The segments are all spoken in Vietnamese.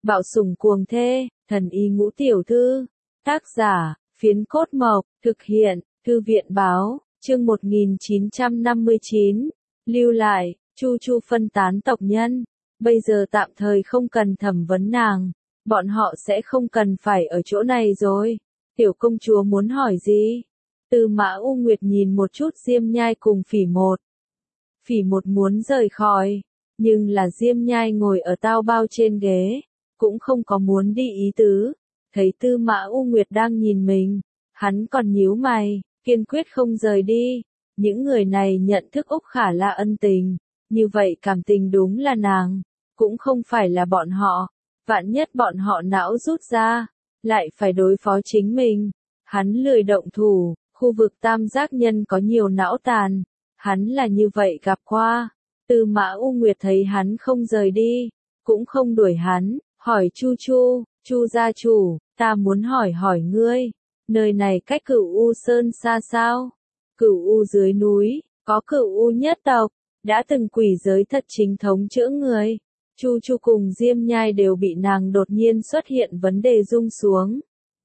Bạo sủng cuồng thê, thần y ngũ tiểu thư. Tác giả, Phiến Cốt Mộc, thực hiện, Thư viện báo, chương 1959. Lưu lại, Chu Chu phân tán tộc nhân. Bây giờ tạm thời không cần thẩm vấn nàng. Bọn họ sẽ không cần phải ở chỗ này rồi. Tiểu công chúa muốn hỏi gì? Tư Mã U Nguyệt nhìn một chút Diêm Nhai cùng Phỉ Một. Phỉ Một muốn rời khỏi, nhưng là Diêm Nhai ngồi ở tao bao trên ghế, cũng không có muốn đi ý tứ. Thấy Tư Mã U Nguyệt đang nhìn mình, hắn còn nhíu mày, kiên quyết không rời đi. Những người này nhận thức Úc Khả La ân tình, như vậy cảm tình đúng là nàng, cũng không phải là bọn họ. Vạn nhất bọn họ não rút ra, lại phải đối phó chính mình. Hắn lười động thủ, khu vực tam giác nhân có nhiều não tàn. Hắn là như vậy gặp qua. Tư Mã U Nguyệt thấy hắn không rời đi, cũng không đuổi hắn, hỏi Chu Chu, Chu gia chủ, ta muốn hỏi ngươi, nơi này cách Cửu U Sơn xa sao? Cửu U dưới núi, có Cửu U nhất tộc, đã từng quỷ giới thật chính thống chữa người. Chu Chu cùng Diêm Nhai đều bị nàng đột nhiên xuất hiện vấn đề rung xuống.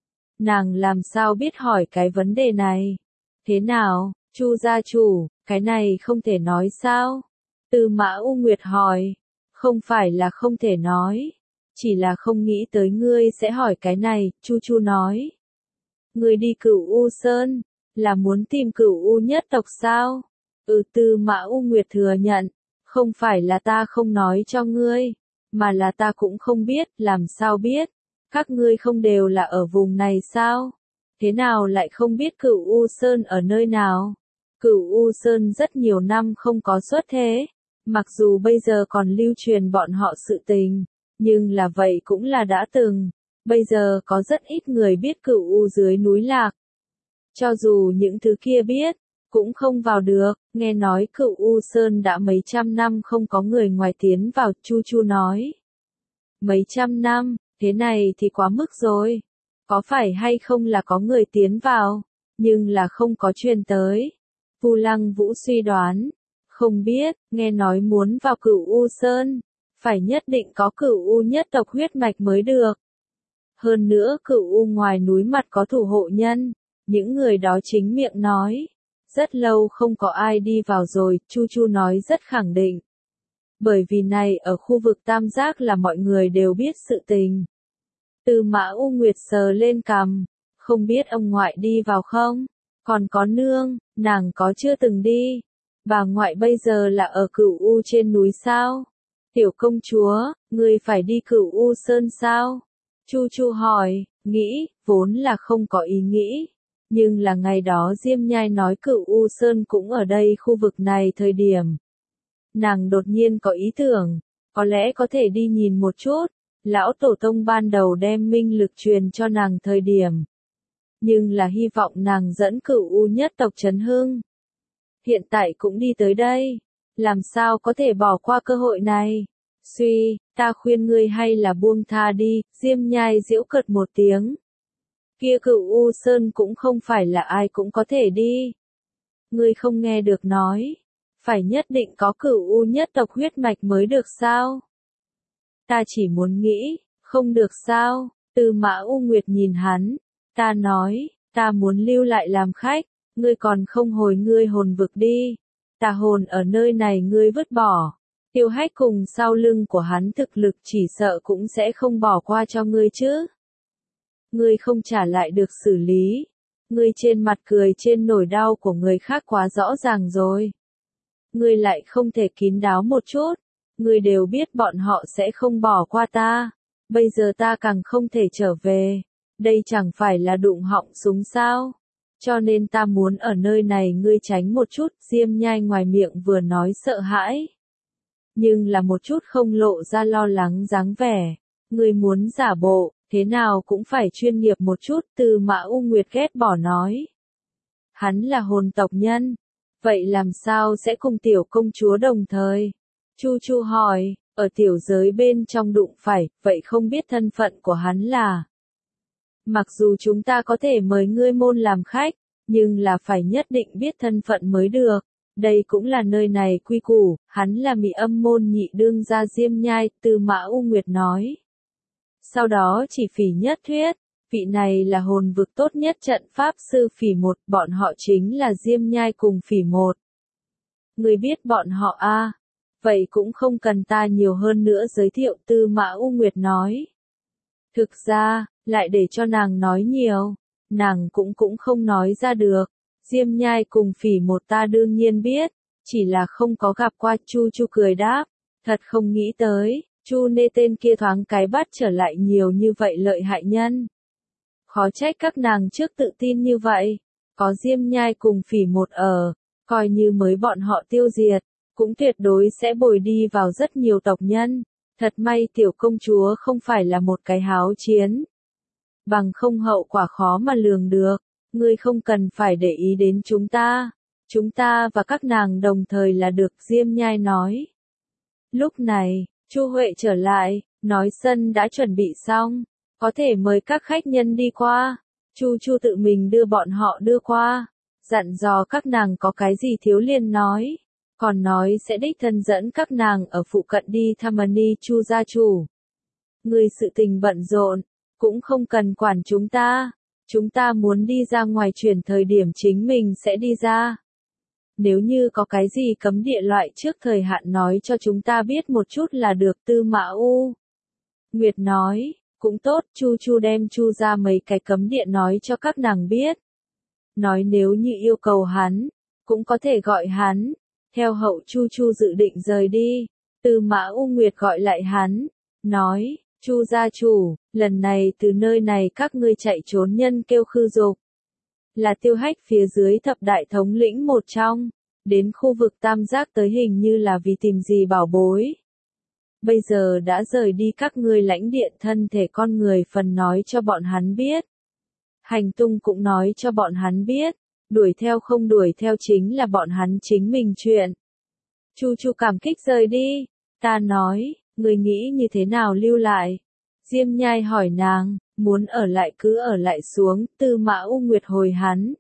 Nàng làm sao biết hỏi cái vấn đề này? Thế nào, Chu gia chủ, cái này không thể nói sao? Tư Mã U Nguyệt hỏi. Không phải là không thể nói, chỉ là không nghĩ tới ngươi sẽ hỏi cái này, Chu Chu nói. Ngươi đi Cửu U Sơn, là muốn tìm Cửu U nhất tộc sao? Tư Mã U Nguyệt thừa nhận, không phải là ta không nói cho ngươi, mà là ta cũng không biết, làm sao biết? Các ngươi không đều là ở vùng này sao? Thế nào lại không biết Cửu U Sơn ở nơi nào? Cửu U Sơn rất nhiều năm không có xuất thế, mặc dù bây giờ còn lưu truyền bọn họ sự tình, nhưng là vậy cũng là đã từng. Bây giờ có rất ít người biết Cửu U dưới núi lạc. Cho dù những thứ kia biết, cũng không vào được. Nghe nói Cửu U Sơn đã mấy trăm năm không có người ngoài tiến vào, Chu Chu nói. Mấy trăm năm, thế này thì quá mức rồi. Có phải hay không là có người tiến vào, nhưng là không có truyền tới. Vu Lăng Vũ suy đoán. Không biết, nghe nói muốn vào Cửu U Sơn, phải nhất định có Cửu U nhất tộc huyết mạch mới được. Hơn nữa Cửu U ngoài núi mặt có thủ hộ nhân, những người đó chính miệng nói. Rất lâu không có ai đi vào rồi, Chu Chu nói rất khẳng định. Bởi vì này ở khu vực tam giác là mọi người đều biết sự tình. Tư Mã U Nguyệt sờ lên cằm, không biết ông ngoại đi vào không? Còn có nương, nàng có chưa từng đi? Bà ngoại bây giờ là ở Cửu U trên núi sao? Tiểu công chúa, ngươi phải đi Cửu U Sơn sao? Chu Chu hỏi, nghĩ, vốn là không có ý nghĩ. Nhưng là ngày đó Diêm Nhai nói Cửu U Sơn cũng ở đây khu vực này thời điểm. Nàng đột nhiên có ý tưởng, có lẽ có thể đi nhìn một chút. Lão Tổ Tông ban đầu đem minh lực truyền cho nàng thời điểm. Nhưng là hy vọng nàng dẫn Cửu U nhất tộc chấn hưng. Hiện tại cũng đi tới đây, làm sao có thể bỏ qua cơ hội này? Suy, ta khuyên ngươi hay là buông tha đi, Diêm Nhai giễu cợt một tiếng. Kia Cửu U Sơn cũng không phải là ai cũng có thể đi. Ngươi không nghe được nói, phải nhất định có Cửu U nhất tộc huyết mạch mới được sao? Ta chỉ muốn nghĩ, không được sao? Tư Mã U Nguyệt nhìn hắn, ta nói, ta muốn lưu lại làm khách. Ngươi còn không hồi ngươi hồn vực đi. Tà hồn ở nơi này ngươi vứt bỏ. Tiêu Hách cùng sau lưng của hắn thực lực chỉ sợ cũng sẽ không bỏ qua cho ngươi chứ. Ngươi không trả lại được xử lý. Ngươi trên mặt cười trên nỗi đau của người khác quá rõ ràng rồi. Ngươi lại không thể kín đáo một chút. Ngươi đều biết bọn họ sẽ không bỏ qua ta. Bây giờ ta càng không thể trở về. Đây chẳng phải là đụng họng súng sao? Cho nên ta muốn ở nơi này ngươi tránh một chút, Diêm Nhai ngoài miệng vừa nói sợ hãi. Nhưng là một chút không lộ ra lo lắng dáng vẻ. Ngươi muốn giả bộ, thế nào cũng phải chuyên nghiệp một chút, Tư Mã U Nguyệt ghét bỏ nói. Hắn là hồn tộc nhân, vậy làm sao sẽ cùng tiểu công chúa đồng thời? Chu Chu hỏi, ở tiểu giới bên trong đụng phải, vậy không biết thân phận của hắn là? Mặc dù chúng ta có thể mời ngươi môn làm khách, nhưng là phải nhất định biết thân phận mới được. Đây cũng là nơi này quy củ, hắn là Mị Âm môn nhị đương gia Diêm Nhai, Tư Mã U Nguyệt nói. Sau đó chỉ Phỉ Nhất thuyết, vị này là hồn vực tốt nhất trận pháp sư Phỉ một, bọn họ chính là Diêm Nhai cùng Phỉ một. Người biết bọn họ a? Vậy cũng không cần ta nhiều hơn nữa giới thiệu, Tư Mã U Nguyệt nói. Thực ra, lại để cho nàng nói nhiều, nàng cũng không nói ra được. Diêm Nhai cùng Phỉ một ta đương nhiên biết, chỉ là không có gặp qua. Chu Chu cười đáp, thật không nghĩ tới, Chu Nê tên kia thoáng cái bắt trở lại nhiều như vậy lợi hại nhân. Khó trách các nàng trước tự tin như vậy, có Diêm Nhai cùng Phỉ một ở, coi như mới bọn họ tiêu diệt, cũng tuyệt đối sẽ bồi đi vào rất nhiều tộc nhân. Thật may tiểu công chúa không phải là một cái háo chiến. Bằng không hậu quả khó mà lường được, ngươi không cần phải để ý đến chúng ta và các nàng đồng thời là được, Diêm Nhai nói. Lúc này, Chu Huệ trở lại, nói sân đã chuẩn bị xong, có thể mời các khách nhân đi qua. Chu Chu tự mình đưa bọn họ đưa qua, dặn dò các nàng có cái gì thiếu liền nói, còn nói sẽ đích thân dẫn các nàng ở phụ cận đi thăm Ni Chu gia chủ. Người sự tình bận rộn, cũng không cần quản chúng ta muốn đi ra ngoài chuyển thời điểm chính mình sẽ đi ra. Nếu như có cái gì cấm địa loại trước thời hạn nói cho chúng ta biết một chút là được, Tư Mã U Nguyệt nói, cũng tốt. Chu Chu đem Chu ra mấy cái cấm địa nói cho các nàng biết. Nói nếu như yêu cầu hắn, cũng có thể gọi hắn. Theo hậu Chu Chu dự định rời đi, Tư Mã U Nguyệt gọi lại hắn, nói, Chu gia chủ, lần này từ nơi này các ngươi chạy trốn nhân kêu Khư Dục, là Tiêu Hách phía dưới thập đại thống lĩnh một trong, đến khu vực Tam Giác tới hình như là vì tìm gì bảo bối. Bây giờ đã rời đi, các ngươi lãnh địa thân thể con người phần nói cho bọn hắn biết. Hành tung cũng nói cho bọn hắn biết, đuổi theo không đuổi theo chính là bọn hắn chính mình chuyện. Chu Chu cảm kích rời đi, ta nói, người nghĩ như thế nào lưu lại? Diêm Nhai hỏi nàng, muốn ở lại cứ ở lại xuống, Tư Mã U Nguyệt hồi hắn.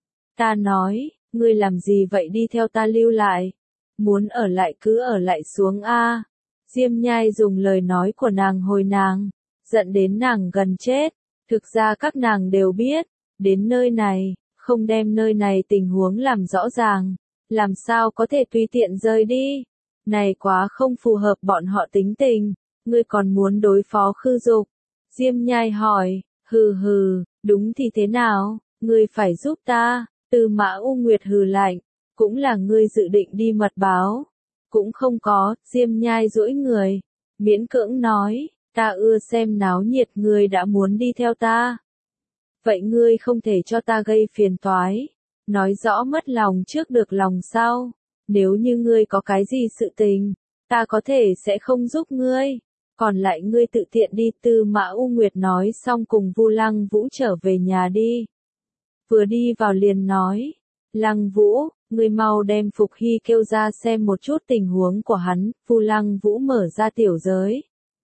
Ta nói, ngươi làm gì vậy đi theo ta lưu lại? Muốn ở lại cứ ở lại xuống a. Diêm Nhai dùng lời nói của nàng hồi nàng, giận đến nàng gần chết. Thực ra các nàng đều biết, đến nơi này, không đem nơi này tình huống làm rõ ràng, làm sao có thể tùy tiện rời đi. Này quá không phù hợp bọn họ tính tình, ngươi còn muốn đối phó Khư Dục. Diêm Nhai hỏi, hừ, đúng thì thế nào, ngươi phải giúp ta. Tư Mã U Nguyệt hừ lạnh, cũng là ngươi dự định đi mật báo. Cũng không có. Diêm Nhai duỗi người, miễn cưỡng nói, ta ưa xem náo nhiệt, ngươi đã muốn đi theo ta. Vậy ngươi không thể cho ta gây phiền toái, nói rõ mất lòng trước được lòng sau. Nếu như ngươi có cái gì sự tình, ta có thể sẽ không giúp ngươi, còn lại ngươi tự tiện đi. Tư Mã U Nguyệt nói xong cùng Vu Lăng Vũ trở về nhà đi. Vừa đi vào liền nói, Lăng Vũ, ngươi mau đem Phục Hy kêu ra xem một chút tình huống của hắn. Vu Lăng Vũ mở ra tiểu giới,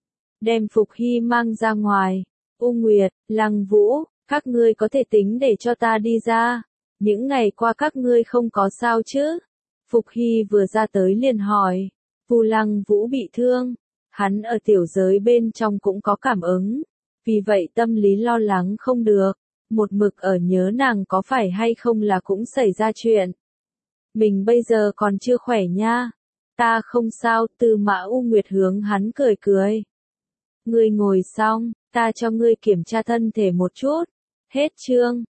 đem Phục Hy mang ra ngoài. U Nguyệt, Lăng Vũ, các ngươi có thể tính để cho ta đi ra, những ngày qua các ngươi không có sao chứ? Phục Hy vừa ra tới liền hỏi, Vu Lăng Vũ bị thương, hắn ở tiểu giới bên trong cũng có cảm ứng, vì vậy tâm lý lo lắng không được, một mực ở nhớ nàng có phải hay không là cũng xảy ra chuyện. Mình bây giờ còn chưa khỏe nha. Ta không sao. Tư Mã U Nguyệt hướng hắn cười cười. Ngươi ngồi xong, ta cho ngươi kiểm tra thân thể một chút. Hết chương.